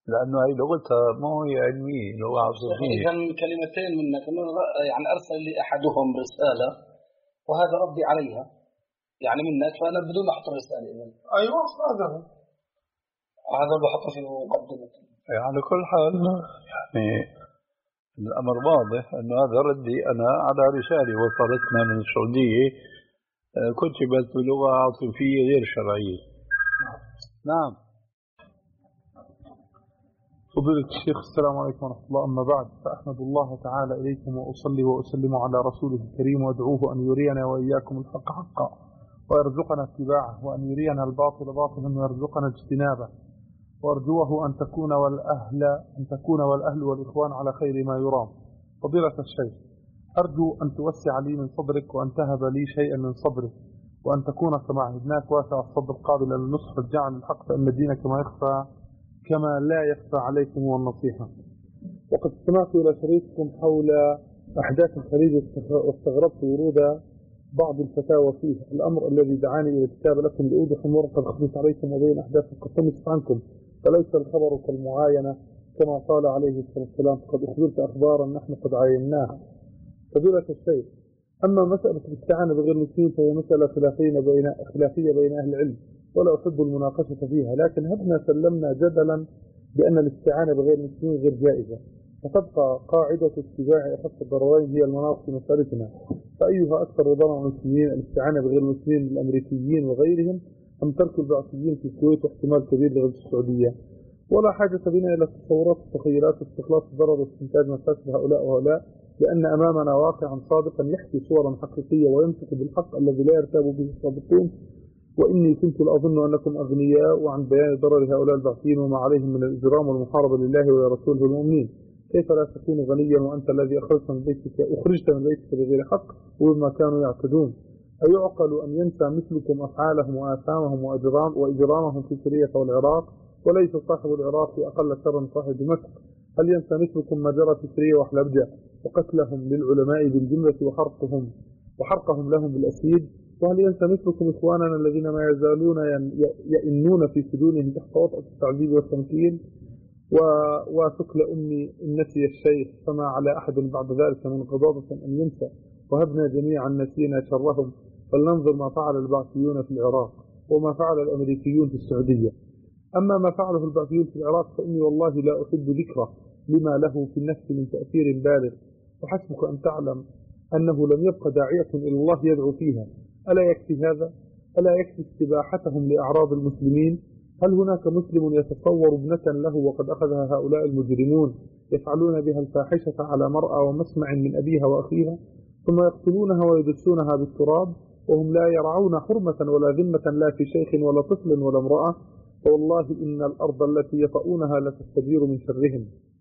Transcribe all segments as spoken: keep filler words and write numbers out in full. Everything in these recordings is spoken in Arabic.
لأنه هي لغتها ما هي علمية، لغة عاطفية. إذا كلمتين منك يعني أرسل لي أحدهم رسالة وهذا ردي عليها يعني منك، فأنا بدون ما أحط الرسالة إذن. أيوة هذا هو، هذا اللي بحطه في مقدمة. على كل حال يعني الأمر واضح أنه هذا ردي أنا على رسالة وصلتنا من السعودية كتبت بلغة عاطفية غير شرعية. نعم. فضيلة الشيخ السلام عليكم ورحمة الله. أما بعد، فأحمد الله تعالى إليكم وأصلي وأسلم على رسوله الكريم وأدعوه أن يرينا وإياكم الحق حقا ويرزقنا اتباعه، وأن يرينا الباطل باطلا ويرزقنا اجتنابه، وأرجوه أن تكون والأهل أن تكون والأهل والإخوان على خير ما يرام. فضيلة الشيخ، أرجو أن توسع لي من صدرك وأن تهب لي شيئا من صبرك، وأن تكون كما عهدناك واسع الصدر قابلا للنصح والجعل الحق، فإن الدين كما يخفى كما لا يخفى عليكم هو النصيحة. وقد استمعت إلى شريطكم حول أحداث الخليج واستغربت ورود بعض الفتاوى فيه، الأمر الذي دعاني إلى الكتاب لكم لأوضح أمور قد خفيت عليكم وبين أحداث قد تمت عنكم، فليس الخبر كالمعاينة كما قال عليه الصلاة والسلام، فقد أخبرت أخبارا نحن قد عايناها. فضيلة الشيخ، أما مسألة الاستعانة بغير المسلمين فهي مسألة خلافية بين خلافية بين أهل العلم، ولا أحب المناقشة فيها، لكن هبنا سلمنا جدلا بأن الاستعانة بغير المسلمين غير جائزة، فتبقى قاعدة اتباع أخف الضررين هي المناط في مسألتنا، فأيها أكثر ضرر المسلمين، الاستعانة بغير المسلمين الأمريكيين وغيرهم، أم ترك البعثيين في الكويت واحتمال كبير لغزو السعودية؟ ولا حاجة بنا إلى تصورات والتخيلات واستخلاص الضرر واستنتاج مفاسد هؤلاء وهؤلاء، لأن أمامنا واقعا صادقا يحكي صورا حقيقية وينطق بالحق الذي لا يرتاب به الصادقون. وإني كنت لأظن أنكم أغنياء وعن بيان ضرر هؤلاء البعثيين وما عليهم من الإجرام والمحاربة لله ولرسوله المؤمنين. كيف لا تكون غنيا وأنت الذي أخرجت من بيتك أخرجت من بيتك بغير حق وبما كانوا يعتدون؟ أيعقل أن ينسى مثلكم أفعالهم وآثامهم وإجرام وإجرامهم في سوريا والعراق، وليس صاحب العراق أقل شرا من صاحب مصر؟ هل ينسى مثلكم ما جرى في سوريا وحلبجة وقتلهم للعلماء بالجملة وحرقهم وحرقهم لهم بالأسيد؟ وهل ينسى مثلكم إخواننا الذين ما يزالون يئنون في سجونهم تحت وطأة التعذيب والتمكين؟ وثقل أمي إن نسي الشيخ فما على أحد بعد ذلك من قضاضة أن ينسى، وهبنا جميعا نسينا شرهم، فلننظر ما فعل البعثيون في العراق وما فعل الأمريكيون في السعودية. أما ما فعله البعثيون في العراق فإني والله لا أحب ذكره لما له في النفس من تأثير بالغ، وحسبك أن تعلم أنه لم يبق داعية إلى الله يدعو فيها. ألا يكفي هذا؟ ألا يكفي استباحتهم لأعراض المسلمين؟ هل هناك مسلم يتصور ابنة له وقد أخذها هؤلاء المجرمون يفعلون بها الفاحشة على مرأى ومسمع من أبيها وأخيها، ثم يقتلونها ويدسونها بالتراب وهم لا يرعون حرمة ولا ذمة لا في شيخ ولا طفل ولا امرأة؟ فوالله إن الأرض التي يطؤونها لتستجير من شرهم.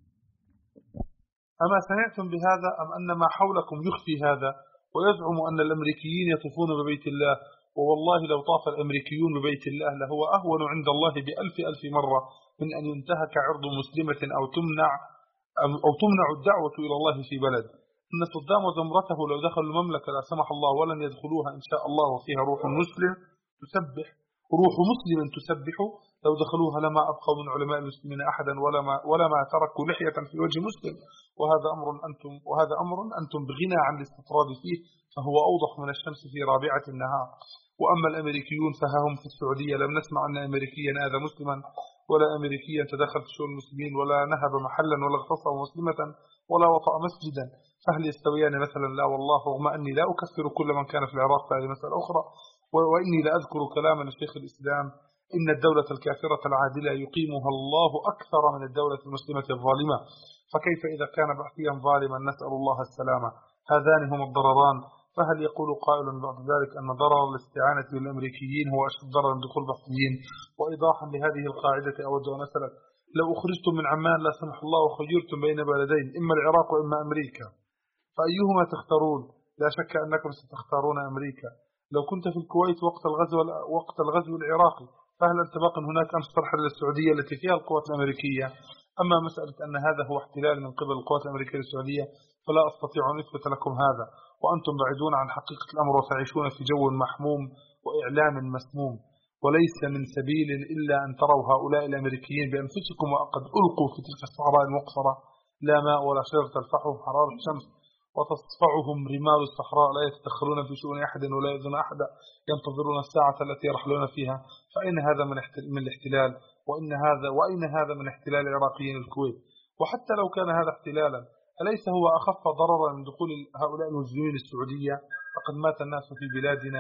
أما سمعتم بهذا أم أن ما حولكم يخفي هذا ويزعم أن الأمريكيين يطوفون ببيت الله؟ ووالله لو طاف الأمريكيون ببيت الله لهو أهون عند الله بألف ألف مرة من أن ينتهك عرض مسلمة أو تمنع أو تمنع الدعوة إلى الله في بلد. إن صدام وزمرته لو دخلوا المملكة لا سمح الله ولن يدخلوها إن شاء الله وفيها روح مسلم تسبح روح مسلم تسبح، لو دخلوها لما أبقوا من علماء المسلمين أحدا ولا ما ولا ما تركوا لحية في وجه مسلم، وهذا أمر أنتم وهذا أمر أنتم بغنى عن الاستطراد فيه، فهو أوضح من الشمس في رابعة النهار. وأما الأمريكيون فهم في السعودية لم نسمع أن أمريكيا آذى مسلما ولا أمريكيا تدخل في شؤون المسلمين ولا نهب محلا ولا اغتصب مسلمة ولا وطأ مسجدا، فهل يستويان مثلا؟ لا والله، رغم أني لا أكفر كل من كان في العراق، فهذه مسألة أخرى. وإني لا أذكر كلاما لشيخ الإسلام إن الدولة الكافرة العادلة يقيمها الله أكثر من الدولة المسلمة الظالمة، فكيف إذا كان بعثيا ظالما؟ نسأل الله السلامة. هذان هما الضرران. فهل يقول قائل بعد ذلك أن ضرر الاستعانة بالأمريكيين هو أشد ضررا من دخول البعثيين؟ وإيضاحا لهذه القاعدة أود أن أسألك، لو أخرجتم من عمان لا سمح الله وخيرتم بين بلدين إما العراق وإما أمريكا فأيهما تختارون؟ لا شك أنكم ستختارون أمريكا. لو كنت في الكويت وقت الغزو وقت الغزو العراقي فهل أنت باق هناك أم سترحل للسعودية التي فيها القوات الأمريكية؟ أما مسألة أن هذا هو احتلال من قبل القوات الأمريكية للسعودية فلا أستطيع أن أثبت لكم هذا، وأنتم بعيدون عن حقيقة الأمر وتعيشون في جو محموم وإعلام مسموم. وليس من سبيل إلا أن تروا هؤلاء الأمريكيين بأنفسكم وقد ألقوا في تلك الصحراء المقصرة لا ماء ولا شجر تلفحهم حرارة الشمس وتصفعهم رمال الصحراء لا يتدخلون في شؤون أحد ولا يؤذون أحدا ينتظرون الساعة التي يرحلون فيها. فأين هذا من الاحتلال؟ وإن هذا وأين هذا من احتلال العراقيين الكويت؟ وحتى لو كان هذا احتلالا أليس هو أخف ضررا من دخول هؤلاء المجرمين السعودية؟ فقد مات الناس في بلادنا.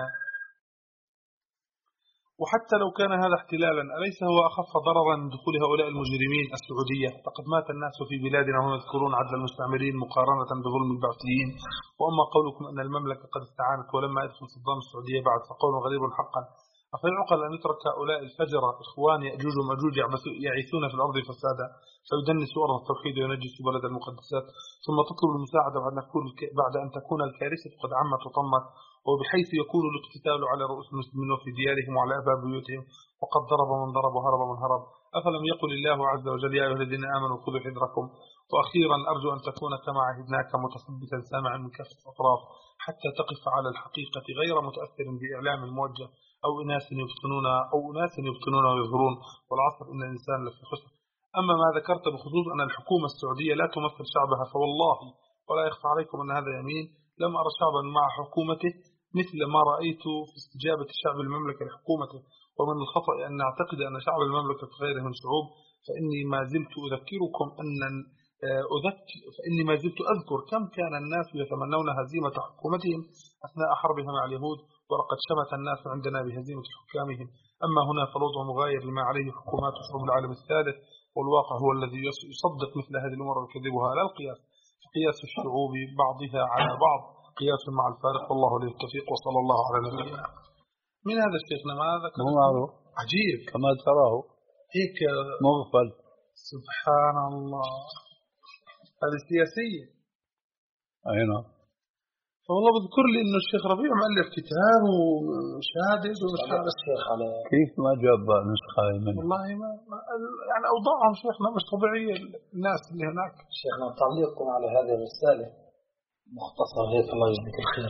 وحتى لو كان هذا احتلالا أليس هو أخف ضررا من دخول هؤلاء المجرمين السعودية؟ فقد مات الناس في بلادنا وهم يذكرون عدل المستعمرين مقارنة بظلم البعثيين. وأما قولكم أن المملكة قد استعانت ولما يدخل صدام السعودية بعد فقول غريب حقا. أفيعقل أن يترك هؤلاء الفجرة إخوان يأجوج ومأجوج يعيثون في الأرض فسادا فيدنسوا أرض التوحيد وينجسوا بلد المقدسات ثم تطلب المساعدة بعد, بعد أن تكون الكارثة قد عمت وطمت وبحيث يكون الاقتتال على رؤوس المسلمين وفي ديارهم وعلى أبواب بيوتهم وقد ضرب من ضرب وهرب من هرب. أفلم يقل الله عز وجل يا أيها الذين آمنوا خذوا حذركم. وأخيرا أرجو أن تكون كما عهدناك متثبتا سامعا من كافة الأطراف حتى تقف على الحقيقة غير متأثر بإعلام موجه أو أناس يبطنون أو أناس يبطنون ويظهرون. والعصر إن الإنسان لفي خسر. أما ما ذكرت بخصوص أن الحكومة السعودية لا تمثل شعبها فوالله ولا يخفى عليكم أن هذا يمين لم أرى شعبا مع حكومته مثل ما رأيت في استجابة شعب المملكة لحكومته. ومن الخطأ أن نعتقد أن شعب المملكة غيره من شعوب فإني ما زلت أذكركم أن أذكر فإني ما زلت أذكر كم كان الناس يتمنون هزيمة حكومتهم أثناء حربها مع اليهود ولقد شمت الناس عندنا بهزيمة حكامهم. أما هنا فالوضع مغاير لما عليه حكومات شعوب العالم الثالث والواقع هو الذي يصدق مثل هذه الأمور ويكذبها. لا القياس قياس الشعوب بعضها على بعض قياس مع الفارق والله لي التوفيق وصلى الله على نبينا. من هذا الشيخنا ما هذا مو معروف عجيب كما تراه هيك مغفل. سبحان الله هذه سياسية. أي نعم. فوالله بذكر لي إنه الشيخ ربيع مؤلف كتاب وشهادة وشهادة الشيخ على كيف ما جاب نسخة منه؟ والله ما, ما يعني أوضاعهم شيخنا مش طبيعية الناس اللي هناك. شيخنا تعليقكم على هذه الرسالة مختصر هيك الله يجزيك الخير.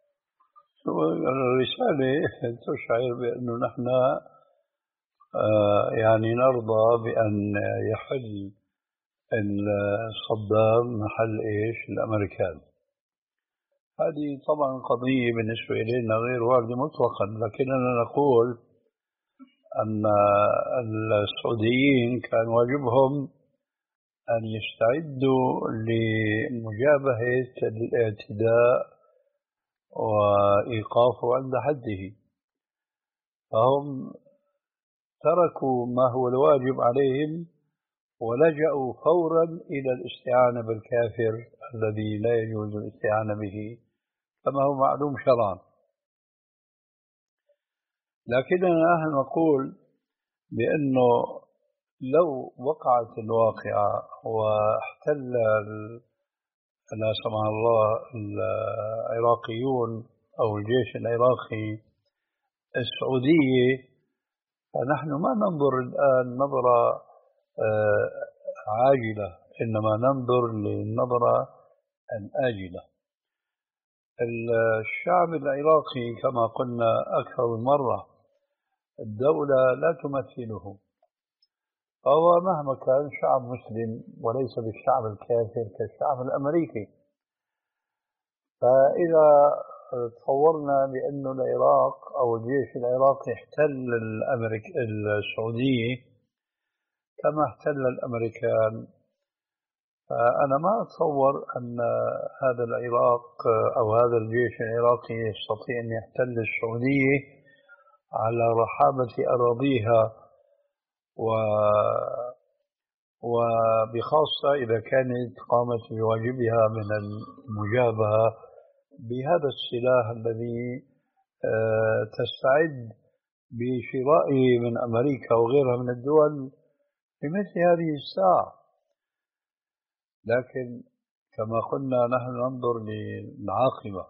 الرسالة تشعر بأنه نحن يعني نرضى بأن يحل صدام محل إيش الأمريكان. هذه طبعا قضية بالنسبة إلينا غير واردة مطلقا لكننا نقول أن السعوديين كان واجبهم أن يستعدوا لمجابهة الاعتداء وإيقافه عند حده. فهم تركوا ما هو الواجب عليهم ولجأوا فورا إلى الاستعانة بالكافر الذي لا يجوز الاستعانة به كما هو معلوم شرعا. لكننا نحن نقول بأنه لو وقعت الواقعة واحتل لا سمح الله العراقيون أو الجيش العراقي السعودية فنحن ما ننظر الآن نظرة عاجلة إنما ننظر للنظرة الآجلة. الشعب العراقي كما قلنا أكثر من مرة الدولة لا تمثله فهو مهما كان شعب مسلم وليس بالشعب الكافر كالشعب الأمريكي. فإذا تصورنا بأن العراق أو الجيش العراقي احتل الأمريك السعودية كما احتل الأمريكان فأنا ما أتصور أن هذا العراق أو هذا الجيش العراقي يستطيع أن يحتل السعودية على رحابة أراضيها و وبخاصة إذا كانت قامت بواجبها من المجابهة بهذا السلاح الذي تستعد بشرائه من أمريكا وغيرها من الدول في مثل هذه الساعة. لكن كما قلنا نحن ننظر للعاقبة.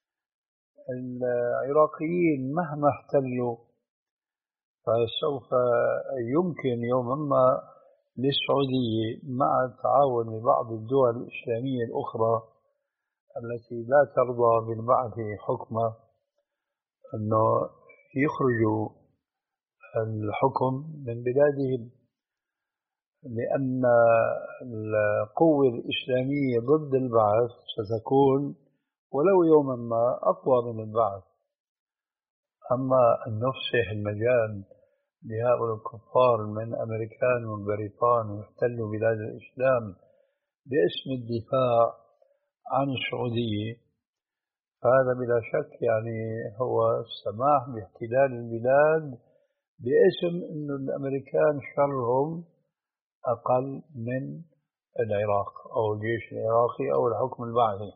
العراقيين مهما احتلوا فسوف يمكن يوما ما للسعودية مع التعاون ببعض الدول الإسلامية الأخرى التي لا ترضى بالبعث حكمة أنه يخرجوا الحكم من بلادهم، لأن القوة الإسلامية ضد البعث ستكون ولو يوما ما أقوى من البعث. أما أن نفسح المجال لهؤلاء الكفار من أمريكان والبريطان يحتلوا بلاد الإسلام باسم الدفاع عن السعودية، فهذا بلا شك يعني هو السماح باحتلال البلاد باسم أن الأمريكان شرهم أقل من العراق أو الجيش العراقي أو الحكم البعثي.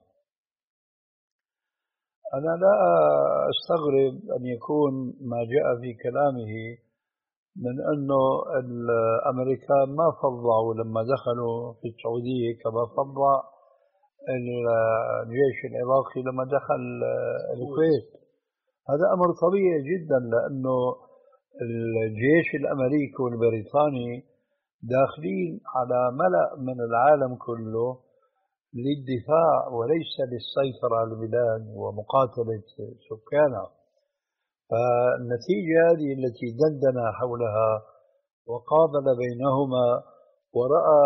أنا لا أستغرب أن يكون ما جاء في كلامه من أنه الأمريكان ما فضعوا لما دخلوا في السعودية كما فضع الجيش العراقي لما دخل الكويت. هذا أمر طبيعي جدا، لأنه الجيش الأمريكي والبريطاني داخلين على ملأ من العالم كله للدفاع وليس للسيطرة على البلاد ومقاتلة سكانها. فالنتيجة هذه التي دندن حولها وقابل بينهما ورأى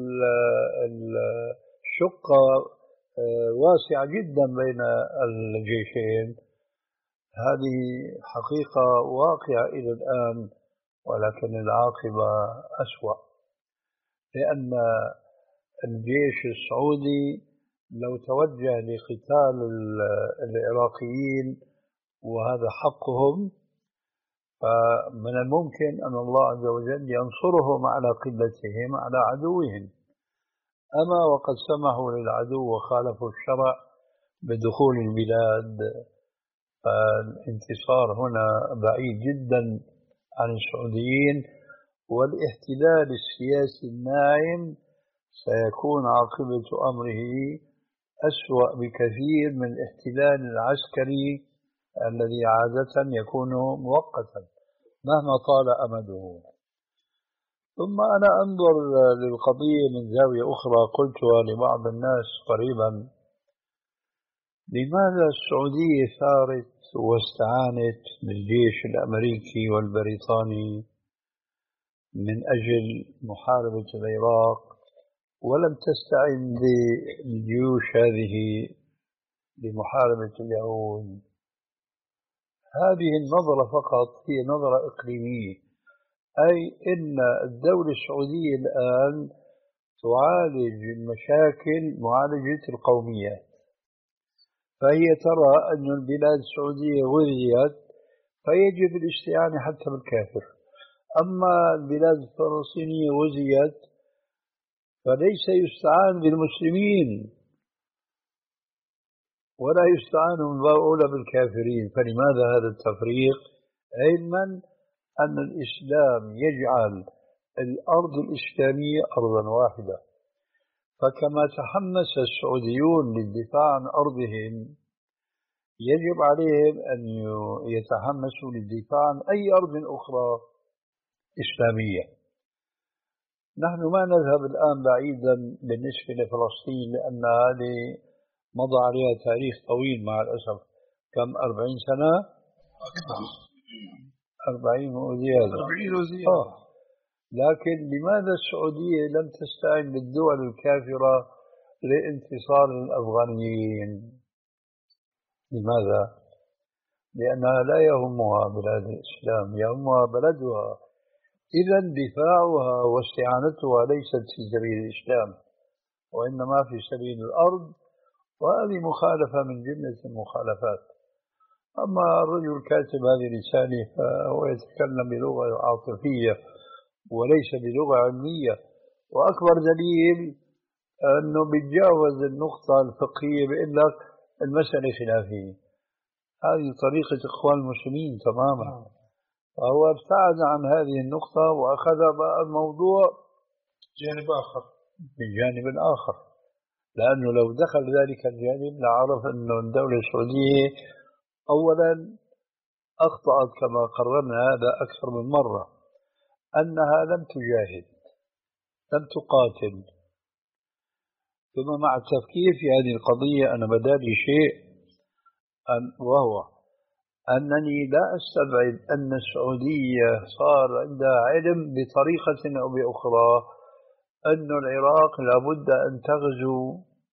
الشقة واسعة جدا بين الجيشين، هذه حقيقة واقعة إلى الآن، ولكن العاقبة أسوأ، لأن الجيش السعودي لو توجه لقتال العراقيين وهذا حقهم، فمن الممكن أن الله عز وجل ينصرهم على قلتهم على عدوهم. أما وقد سمحوا للعدو وخالفوا الشرع بدخول البلاد، فالانتصار هنا بعيد جدا عن السعوديين، والاحتلال السياسي الناعم سيكون عاقبة أمره أسوأ بكثير من الاحتلال العسكري الذي عادة يكون مؤقتا مهما طال أمده. ثم أنا أنظر للقضية من زاوية أخرى قلتها لبعض الناس قريبا: لماذا السعودية ثارت واستعانت بالجيش الأمريكي والبريطاني من أجل محاربة العراق ولم تستعن بالجيوش هذه لمحاربة اليهود؟ هذه النظرة فقط هي نظرة إقليمية، أي إن الدولة السعودية الآن تعالج المشاكل معالجة القوميات، فهي ترى أن البلاد السعودية غزيت فيجب الاستعانة حتى بالكافر، أما البلاد الفلسطينية غزيت فليس يستعان بالمسلمين ولا يستعان من أولى بالكافرين. فلماذا هذا التفريق؟ علما أن الإسلام يجعل الأرض الإسلامية أرضا واحدة، فكما تحمس السعوديون للدفاع عن أرضهم يجب عليهم أن يتحمسوا للدفاع عن أي أرض أخرى إسلامية. نحن ما نذهب الآن بعيدا بالنسبة لفلسطين، لأن هذه مضى عليها تاريخ طويل مع الأسف، كم أربعين سنة أكثر أربعين وزيادة أربعين وزيادة آه. لكن لماذا السعودية لم تستعن بالدول الكافرة لانتصار الأفغانيين؟ لماذا؟ لأنها لا يهمها بلاد الإسلام، يهمها بلدها، إذا دفاعها واستعانتها ليست في سبيل الإسلام وإنما في سبيل الأرض، وهذه مخالفة من جملة المخالفات. أما الرجل كاتب هذه الرسالة فهو يتكلم بلغة عاطفية وليس بلغة علمية، وأكبر دليل أنه بيتجاوز النقطة الفقهية بيقول لك المسألة خلافية. هذه طريقة إخوان المسلمين تماما، فهو ابتعد عن هذه النقطة وأخذ بقى الموضوع جانب آخر بالجانب الآخر، لأنه لو دخل ذلك الجانب لعرف أنه الدولة السعودية أولا أخطأت كما قررنا هذا أكثر من مرة، أنها لم تجاهد لم تقاتل. ثم مع التفكير في هذه القضية أنا بدالي شيء وهو أنني لا أستبعد أن السعودية صار عندها علم بطريقة أو بأخرى أن العراق لابد أن تغزو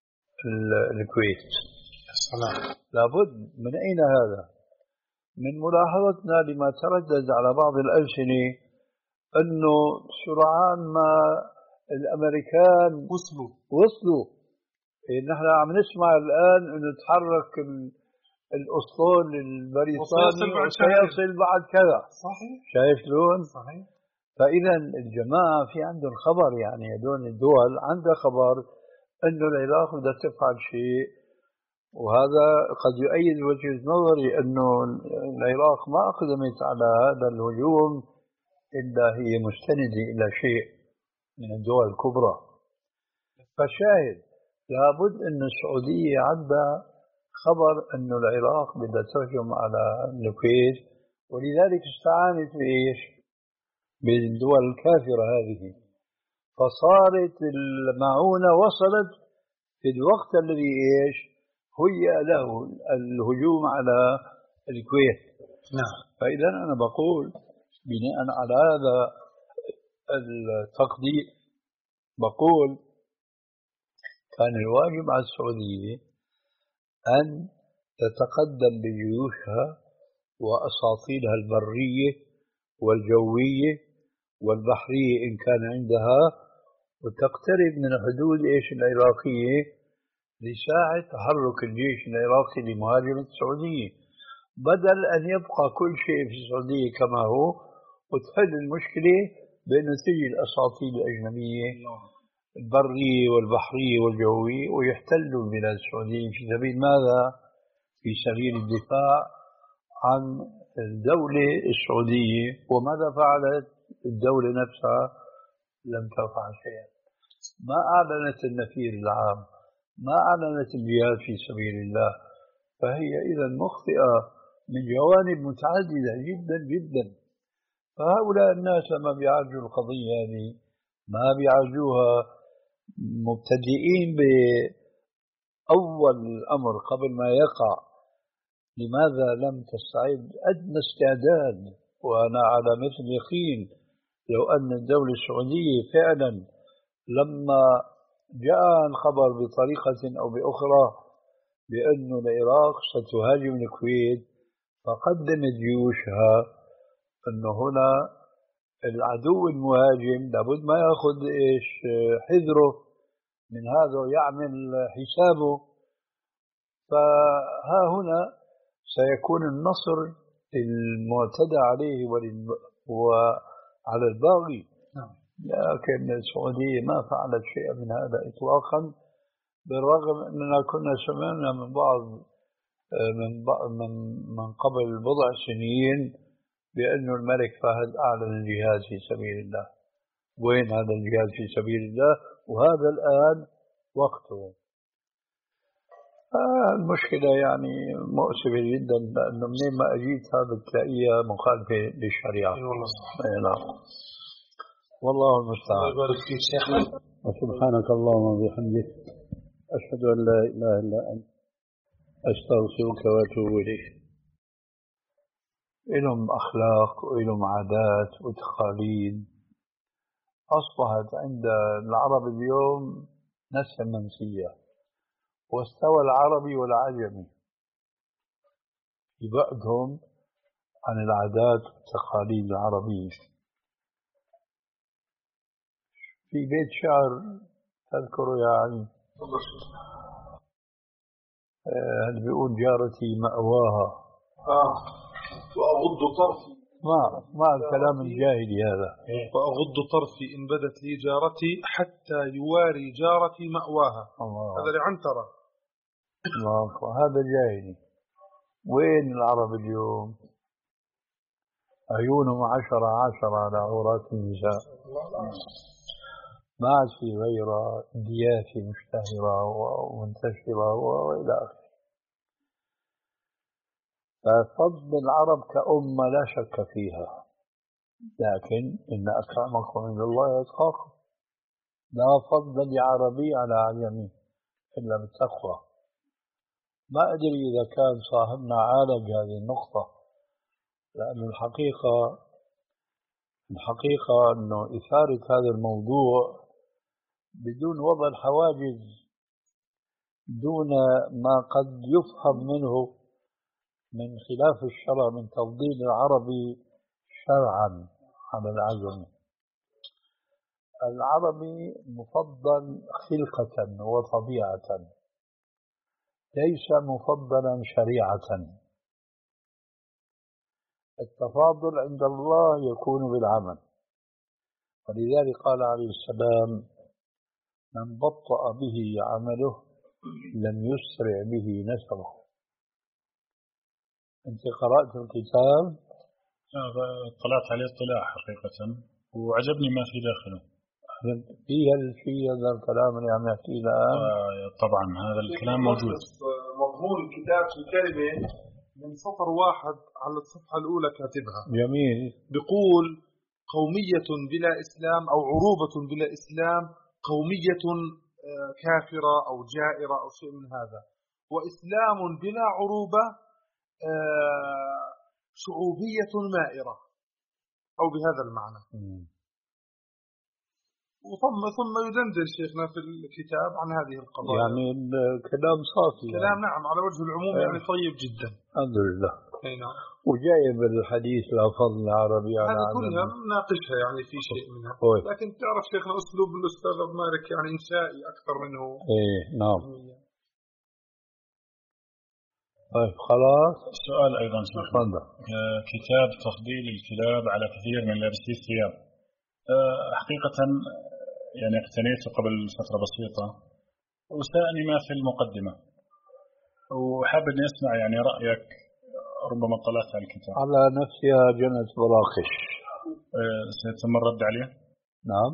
الكويت. السلام. لابد. من أين هذا؟ من ملاحظتنا لما تردد على بعض الألسنة أنه سرعان ما الأمريكان وصلوا وصلوا نحن عم نسمع الآن أنه تحرك الأسطول البريطاني وسيصل بعد كذا. صحيح. شايف لون؟ صحيح. فإذا الجماعة في عندهم خبر، يعني هذول الدول عندها خبر أنه العراق بدها تفعل شيء، وهذا قد يؤيد وجهة نظري أنه العراق ما أقدمت على هذا الهجوم إلا هي مستندة إلى شيء من الدول الكبرى. فشاهد لابد أن السعودية عندها خبر أن العراق بدها تهجم على الكويت، ولذلك استعانت بإيش؟ بالدول الكافرة هذه، فصارت المعونة وصلت في الوقت الذي إيش؟ هيأ له الهجوم على الكويت. نعم. فإذا أنا بقول بناء على هذا التقدير بقول كان الواجب على السعودية أن تتقدم بجيوشها وأساطيلها البرية والجوية والبحرية إن كان عندها، وتقترب من حدود إيش العراقية لساعة تحرك الجيش العراقي لمهاجمة السعودية، بدل أن يبقى كل شيء في السعودية كما هو وتحل المشكلة بأنه تجي الأساطيل الأجنبية البرية والبحرية والجوية ويحتلوا البلاد السعودية. في سبيل ماذا؟ في سبيل الدفاع عن الدولة السعودية. وماذا فعلت الدولة نفسها؟ لم تفعل شيئا. ما أعلنت النفير العام، ما أعلنت الجهاد في سبيل الله، فهي إذا مخطئة من جوانب متعددة جدا جدا. فهؤلاء الناس لما بيعالجوا القضية هذه ما بيعالجوها مبتدئين بأول الأمر قبل ما يقع. لماذا لم تستعد أدنى استعداد؟ وأنا على مثل يقين لو أن الدولة السعودية فعلا لما جاء الخبر بطريقة أو بأخرى بأن العراق ستهاجم الكويت فقدمت جيوشها، أنه هنا العدو المهاجم لابد ما يأخذ إيش حذره من هذا ويعمل حسابه. فها هنا سيكون النصر المعتدى عليه وعلى الباغي. لكن السعودية ما فعلت شيئا من هذا إطلاقا، بالرغم أننا كنا سمعنا من بعض من من من قبل بضع سنين بأن الملك فهد أعلن الجهاد في سبيل الله. وين هذا الجهاد في سبيل الله؟ وهذا الآن وقته. آه المشكلة يعني مؤسفة جدا، لأنه منين ما أجيت هذا بتلاقيها مخالفة للشريعة. والله نعم. والله المستعان. الله يبارك فيك شيخنا. وسبحانك اللهم وبحمدك أشهد أن لا إله إلا أنت أستغفرك وأتوب إليك. إلهم أخلاق وإلهم عادات وتقاليد أصبحت عند العرب اليوم نسيا منسية، واستوى العربي والعجمي في بعدهم عن العادات والتقاليد العربية. في بيت شعر تذكره يا علي هل بيقول جارتي مأواها آه وأغض طرفي ما ما الكلام الجاهلي هذا. وأغض طرفي إن بدت لي جارتي حتى يواري جارتي مأواها. الله. هذا لعنترة. الله أكبر. هذا جاهلي. وين العرب اليوم؟ عيونهم عشرة عشرة على عورات النساء، ما عاد في غير ديافة مشتهرة ومنتشرة وإلى آخره. ففضل العرب كأمة لا شك فيها، لكن إن أكرمكم عند الله يتقاكم. لا فضل لعربي على عجمي إلا بالتقوى. ما أدري إذا كان صاحبنا عالج هذه النقطة لأن الحقيقة الحقيقة أنه إثارة هذا الموضوع بدون وضع الحواجز، دون ما قد يفهم منه من خلاف الشرع من تفضيل العربي شرعا على العجم. العربي مفضل خلقة وطبيعة، ليس مفضلا شريعة. التفاضل عند الله يكون بالعمل، ولذلك قال عليه السلام: من بطأ به عمله لم يسرع به نسبه. أنت قرأت الكتاب؟ طلعت عليه اطلاع حقيقة وعجبني ما في داخله. فيه الشيء هذا الكلام اللي عم يحكيه الآن؟ آه طبعا هذا الكلام موجود. مضمون الكتاب في كلمة من سطر واحد على الصفحة الأولى كاتبها. جميل. بيقول: قومية بلا إسلام أو عروبة بلا إسلام قومية كافرة أو جائرة أو شيء من هذا، وإسلام بلا عروبة شعوبية مائرة أو بهذا المعنى. م. وثم ثم يدندن شيخنا في الكتاب عن هذه القضايا. يعني الكلام صافي. كلام يعني. نعم على وجه العموم أه. يعني طيب جدا. الحمد لله. نعم. وجايب الحديث لا فضل العربي على هذا كلها نناقشها يعني في شيء منها. أوي. لكن تعرف شيخنا أسلوب الأستاذ أبو مالك يعني إنشائي أكثر منه. إيه نعم. طيب خلاص. سؤال أيضا شيخنا. آه كتاب تفضيل الكلاب على كثير من لابسي الثياب. آه حقيقة يعني اقتنيته قبل فترة بسيطة وسألني ما في المقدمة، وحاب أن أسمع يعني رأيك. ربما طلعت على الكتاب. على نفسها جنة براقش. أه سيتم الرد عليه؟ نعم.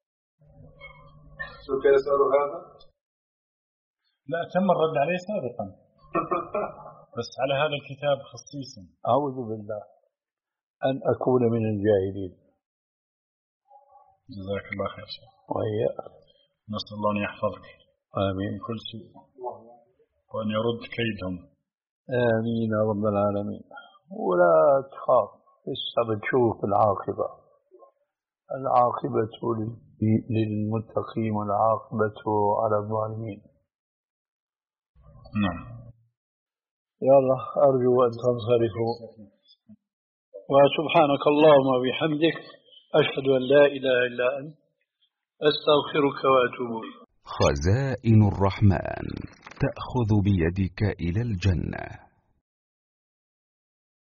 شو كان يسأله هذا؟ لا تم الرد عليه سابقا. بس على هذا الكتاب خصيصا. أعوذ بالله أن أكون من الجاهلين. جزاك الله خير شيخ. وإياك. نسأل الله أن يحفظك. آمين. كل شيء. وأن يرد كيدهم. آمين يا رب العالمين. ولا تخاف، لسه بتشوف العاقبة. العاقبة للمتقين والعاقبة على الظالمين. نعم. يلا أرجو أن تنصرفوا. وسبحانك اللهم وبحمدك أشهد أن لا إله إلا أنت أستغفرك وأتوب إليك. خزائن الرحمن تأخذ بيدك إلى الجنة.